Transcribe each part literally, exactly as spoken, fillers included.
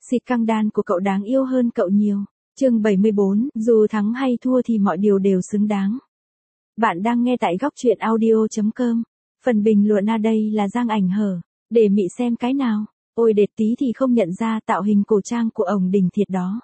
Xịt căng đan của cậu đáng yêu hơn cậu nhiều. Chương bảy mươi bốn, dù thắng hay thua thì mọi điều đều xứng đáng. Bạn đang nghe tại góc truyện audio chấm com. Phần bình luận ở đây là Giang Ảnh hở. Để Mị xem cái nào. Ôi đệt tí thì không nhận ra tạo hình cổ trang của ổng đỉnh thiệt đó.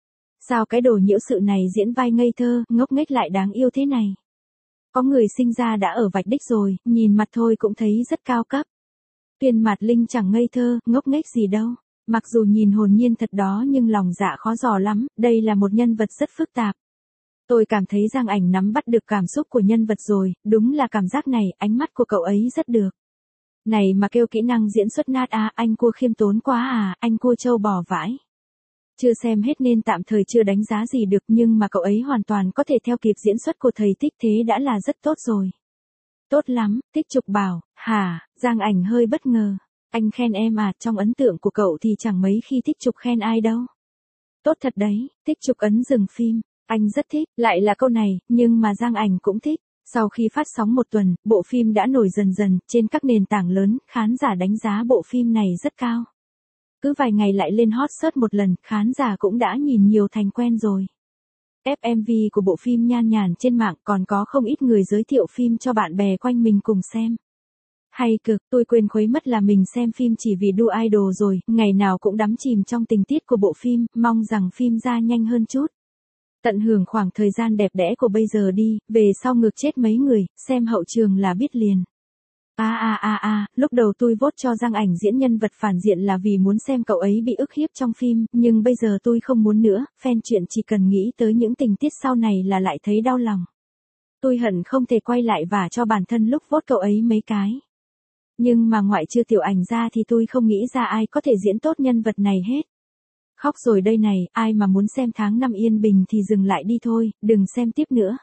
Sao cái đồ nhiễu sự này diễn vai ngây thơ, ngốc nghếch lại đáng yêu thế này. Có người sinh ra đã ở vạch đích rồi, nhìn mặt thôi cũng thấy rất cao cấp. Tuyên Mạt Linh chẳng ngây thơ, ngốc nghếch gì đâu. Mặc dù nhìn hồn nhiên thật đó nhưng lòng dạ khó dò lắm, đây là một nhân vật rất phức tạp. Tôi cảm thấy Giang Ảnh nắm bắt được cảm xúc của nhân vật rồi, đúng là cảm giác này, ánh mắt của cậu ấy rất được. Này mà kêu kỹ năng diễn xuất nát à, anh cua khiêm tốn quá à, anh cua trâu bò vãi. Chưa xem hết nên tạm thời chưa đánh giá gì được nhưng mà cậu ấy hoàn toàn có thể theo kịp diễn xuất của thầy Tích thế đã là rất tốt rồi. Tốt lắm, Tích Trục bảo, hả, Giang Ảnh hơi bất ngờ. Anh khen em à, trong ấn tượng của cậu thì chẳng mấy khi Tích Trục khen ai đâu. Tốt thật đấy, Tích Trục ấn dừng phim, anh rất thích, lại là câu này, nhưng mà Giang Ảnh cũng thích. Sau khi phát sóng một tuần, bộ phim đã nổi dần dần, trên các nền tảng lớn, khán giả đánh giá bộ phim này rất cao. Cứ vài ngày lại lên hot search một lần, khán giả cũng đã nhìn nhiều thành quen rồi. ép em vê của bộ phim nhan nhản trên mạng còn có không ít người giới thiệu phim cho bạn bè quanh mình cùng xem. Hay cực, tôi quên khuấy mất là mình xem phim chỉ vì đu idol rồi, ngày nào cũng đắm chìm trong tình tiết của bộ phim, mong rằng phim ra nhanh hơn chút. Tận hưởng khoảng thời gian đẹp đẽ của bây giờ đi, về sau ngược chết mấy người, xem hậu trường là biết liền. A a a a, lúc đầu tôi vote cho Giang Ảnh diễn nhân vật phản diện là vì muốn xem cậu ấy bị ức hiếp trong phim, nhưng bây giờ tôi không muốn nữa, fan chuyện chỉ cần nghĩ tới những tình tiết sau này là lại thấy đau lòng. Tôi hận không thể quay lại và cho bản thân lúc vote cậu ấy mấy cái. Nhưng mà ngoại trừ Tiểu Ảnh ra thì tôi không nghĩ ra ai có thể diễn tốt nhân vật này hết. Khóc rồi đây này, ai mà muốn xem tháng năm yên bình thì dừng lại đi thôi, đừng xem tiếp nữa.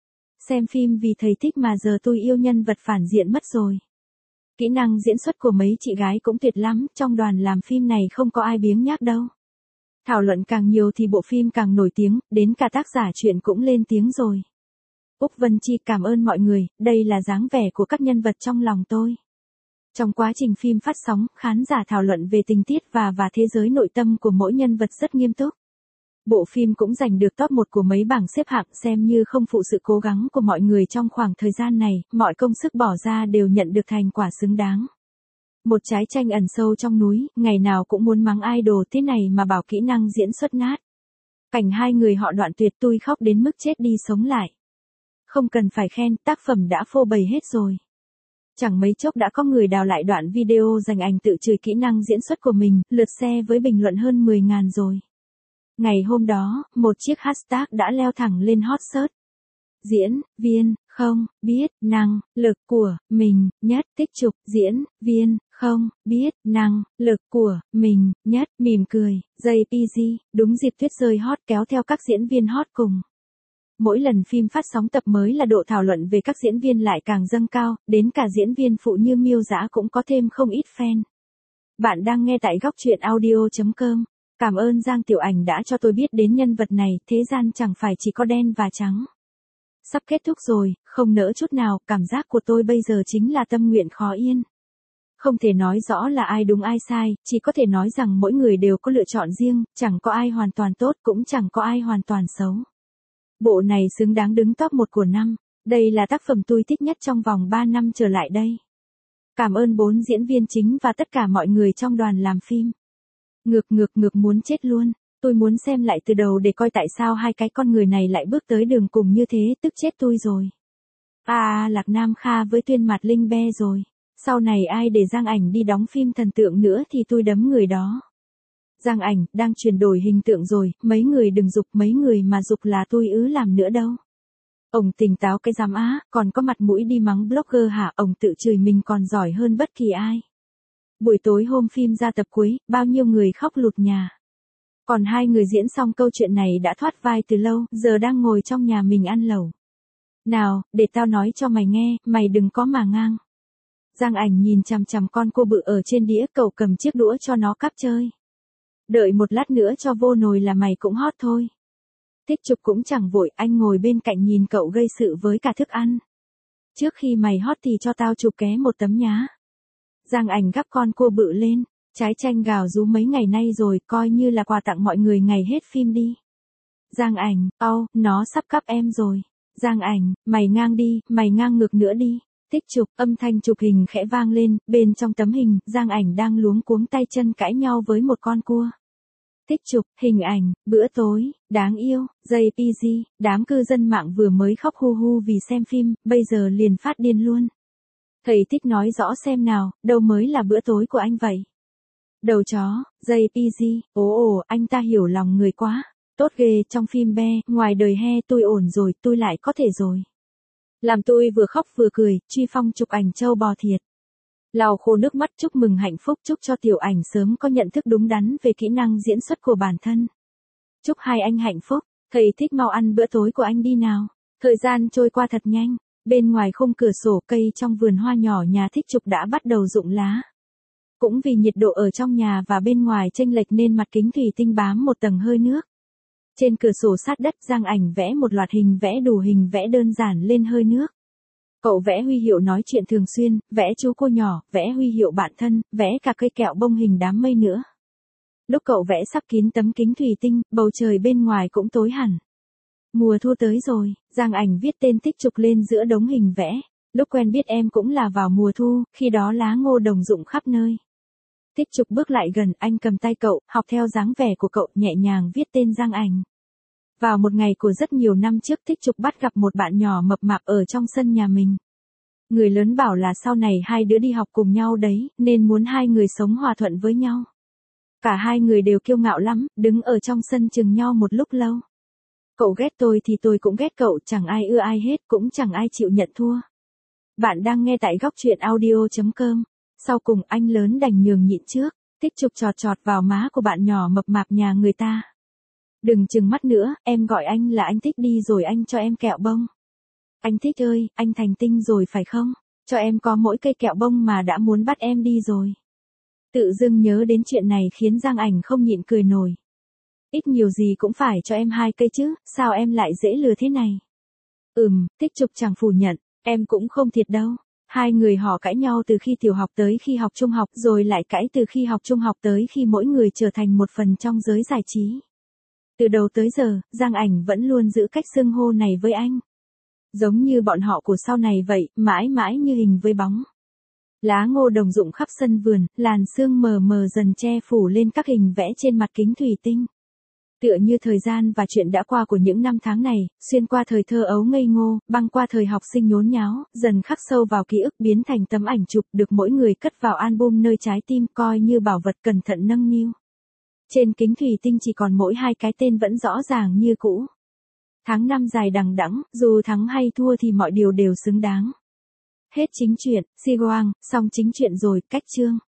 Xem phim vì thầy thích mà giờ tôi yêu nhân vật phản diện mất rồi. Kỹ năng diễn xuất của mấy chị gái cũng tuyệt lắm, trong đoàn làm phim này không có ai biếng nhác đâu. Thảo luận càng nhiều thì bộ phim càng nổi tiếng, đến cả tác giả truyện cũng lên tiếng rồi. Úc Vân Chi cảm ơn mọi người, đây là dáng vẻ của các nhân vật trong lòng tôi. Trong quá trình phim phát sóng, khán giả thảo luận về tình tiết và và thế giới nội tâm của mỗi nhân vật rất nghiêm túc. Bộ phim cũng giành được top một của mấy bảng xếp hạng xem như không phụ sự cố gắng của mọi người trong khoảng thời gian này, mọi công sức bỏ ra đều nhận được thành quả xứng đáng. Một trái chanh ẩn sâu trong núi, ngày nào cũng muốn mắng idol thế này mà bảo kỹ năng diễn xuất nát. Cảnh hai người họ đoạn tuyệt tôi khóc đến mức chết đi sống lại. Không cần phải khen, tác phẩm đã phô bày hết rồi. Chẳng mấy chốc đã có người đào lại đoạn video dành Ảnh tự chửi kỹ năng diễn xuất của mình, lượt share với bình luận hơn mười nghìn rồi. Ngày hôm đó, một chiếc hashtag đã leo thẳng lên hot search. Diễn viên không biết năng lực của mình nhất, Tích Trục diễn viên không biết năng lực của mình nhất, mỉm cười, jay pê giê, đúng dịp tuyết rơi hot kéo theo các diễn viên hot cùng. Mỗi lần phim phát sóng tập mới là độ thảo luận về các diễn viên lại càng dâng cao, đến cả diễn viên phụ như Miêu Dã cũng có thêm không ít fan. Bạn đang nghe tại góc truyện audio chấm com. Cảm ơn Giang Tiểu Ảnh đã cho tôi biết đến nhân vật này, thế gian chẳng phải chỉ có đen và trắng. Sắp kết thúc rồi, không nỡ chút nào, cảm giác của tôi bây giờ chính là tâm nguyện khó yên. Không thể nói rõ là ai đúng ai sai, chỉ có thể nói rằng mỗi người đều có lựa chọn riêng, chẳng có ai hoàn toàn tốt cũng chẳng có ai hoàn toàn xấu. Bộ này xứng đáng đứng top một của năm, đây là tác phẩm tôi thích nhất trong vòng ba năm trở lại đây. Cảm ơn bốn diễn viên chính và tất cả mọi người trong đoàn làm phim. Ngược ngược ngược muốn chết luôn, tôi muốn xem lại từ đầu để coi tại sao hai cái con người này lại bước tới đường cùng như thế, tức chết tôi rồi. À, Lạc Nam Kha với Tuyên Mạt Linh be rồi, sau này ai để Giang Ảnh đi đóng phim thần tượng nữa thì tôi đấm người đó. Giang Ảnh, đang chuyển đổi hình tượng rồi, mấy người đừng giục, mấy người mà giục là tôi ứ làm nữa đâu. Ông tỉnh táo cái giám á, còn có mặt mũi đi mắng blogger hả, ông tự chửi mình còn giỏi hơn bất kỳ ai. Buổi tối hôm phim ra tập cuối, bao nhiêu người khóc lụt nhà. Còn hai người diễn xong câu chuyện này đã thoát vai từ lâu, giờ đang ngồi trong nhà mình ăn lẩu. Nào, để tao nói cho mày nghe, mày đừng có mà ngang. Giang Ảnh nhìn chằm chằm con cua bự ở trên đĩa, cậu cầm chiếc đũa cho nó cắp chơi. Đợi một lát nữa cho vô nồi là mày cũng hot thôi. Tích Trục cũng chẳng vội, anh ngồi bên cạnh nhìn cậu gây sự với cả thức ăn. Trước khi mày hot thì cho tao chụp ké một tấm nhá. Giang Ảnh gắp con cua bự lên, Trái chanh gào rú mấy ngày nay rồi, coi như là quà tặng mọi người ngày hết phim đi. Giang Ảnh, au, nó sắp cắp em rồi. Giang Ảnh, mày ngang đi, mày ngang ngược nữa đi. Tích chụp, âm thanh chụp hình khẽ vang lên, bên trong tấm hình, Giang Ảnh đang luống cuống tay chân cãi nhau với một con cua. Tích chụp, hình ảnh, bữa tối, đáng yêu, gi pê giê, đám cư dân mạng vừa mới khóc hu hu vì xem phim, bây giờ liền phát điên luôn. Thầy thích nói rõ xem nào, đâu mới là bữa tối của anh vậy? Đầu chó, gi pê giê, ồ ồ, anh ta hiểu lòng người quá. Tốt ghê, trong phim be, ngoài đời he tôi ổn rồi, tôi lại có thể rồi. Làm tôi vừa khóc vừa cười, Truy Phong chụp ảnh trâu bò thiệt. Lau khô nước mắt chúc mừng hạnh phúc, chúc cho Tiểu Ảnh sớm có nhận thức đúng đắn về kỹ năng diễn xuất của bản thân. Chúc hai anh hạnh phúc, thầy thích mau ăn bữa tối của anh đi nào. Thời gian trôi qua thật nhanh, bên ngoài khung cửa sổ cây trong vườn hoa nhỏ nhà Thích Trục đã bắt đầu rụng lá. Cũng vì nhiệt độ ở trong nhà và bên ngoài chênh lệch nên mặt kính thủy tinh bám một tầng hơi nước. Trên cửa sổ sát đất Giang Ảnh vẽ một loạt hình vẽ đủ hình vẽ đơn giản lên hơi nước. Cậu vẽ huy hiệu nói chuyện thường xuyên, vẽ chú cô nhỏ, vẽ huy hiệu bạn thân, vẽ cả cây kẹo bông hình đám mây nữa. Lúc cậu vẽ sắp kín tấm kính thủy tinh, bầu trời bên ngoài cũng tối hẳn. Mùa thu tới rồi, Giang Ảnh viết tên Thích Trục lên giữa đống hình vẽ. Lúc quen biết em cũng là vào mùa thu, khi đó lá ngô đồng rụng khắp nơi. Thích Trục bước lại gần, anh cầm tay cậu, học theo dáng vẻ của cậu, nhẹ nhàng viết tên Giang Ảnh. Vào một ngày của rất nhiều năm trước, Thích Trục bắt gặp một bạn nhỏ mập mạp ở trong sân nhà mình. Người lớn bảo là sau này hai đứa đi học cùng nhau đấy, nên muốn hai người sống hòa thuận với nhau. Cả hai người đều kiêu ngạo lắm, đứng ở trong sân chừng nhau một lúc lâu. Cậu ghét tôi thì tôi cũng ghét cậu, chẳng ai ưa ai hết, cũng chẳng ai chịu nhận thua. Bạn đang nghe tại góc truyện audio chấm com. Sau cùng anh lớn đành nhường nhịn trước, Thích Trục chọt chọt vào má của bạn nhỏ mập mạp nhà người ta. Đừng chừng mắt nữa, em gọi anh là anh Thích đi rồi anh cho em kẹo bông. Anh Thích ơi, anh thành tinh rồi phải không? Cho em có mỗi cây kẹo bông mà đã muốn bắt em đi rồi. Tự dưng nhớ đến chuyện này khiến Giang Ảnh không nhịn cười nổi. Ít nhiều gì cũng phải cho em hai cây chứ, sao em lại dễ lừa thế này? Ừm, Thích Trục chẳng phủ nhận, em cũng không thiệt đâu. Hai người họ cãi nhau từ khi tiểu học tới khi học trung học, rồi lại cãi từ khi học trung học tới khi mỗi người trở thành một phần trong giới giải trí. Từ đầu tới giờ, Giang Ảnh vẫn luôn giữ cách xưng hô này với anh. Giống như bọn họ của sau này vậy, mãi mãi như hình với bóng. Lá ngô đồng rụng khắp sân vườn, làn sương mờ mờ dần che phủ lên các hình vẽ trên mặt kính thủy tinh. Tựa như thời gian và chuyện đã qua của những năm tháng này, xuyên qua thời thơ ấu ngây ngô, băng qua thời học sinh nhốn nháo, dần khắc sâu vào ký ức biến thành tấm ảnh chụp được mỗi người cất vào album nơi trái tim coi như bảo vật cẩn thận nâng niu. Trên kính thủy tinh chỉ còn mỗi hai cái tên vẫn rõ ràng như cũ. Tháng năm dài đằng đẵng, dù thắng hay thua thì mọi điều đều xứng đáng. Hết chính truyện, Si Goang, xong chính truyện rồi, cách chương.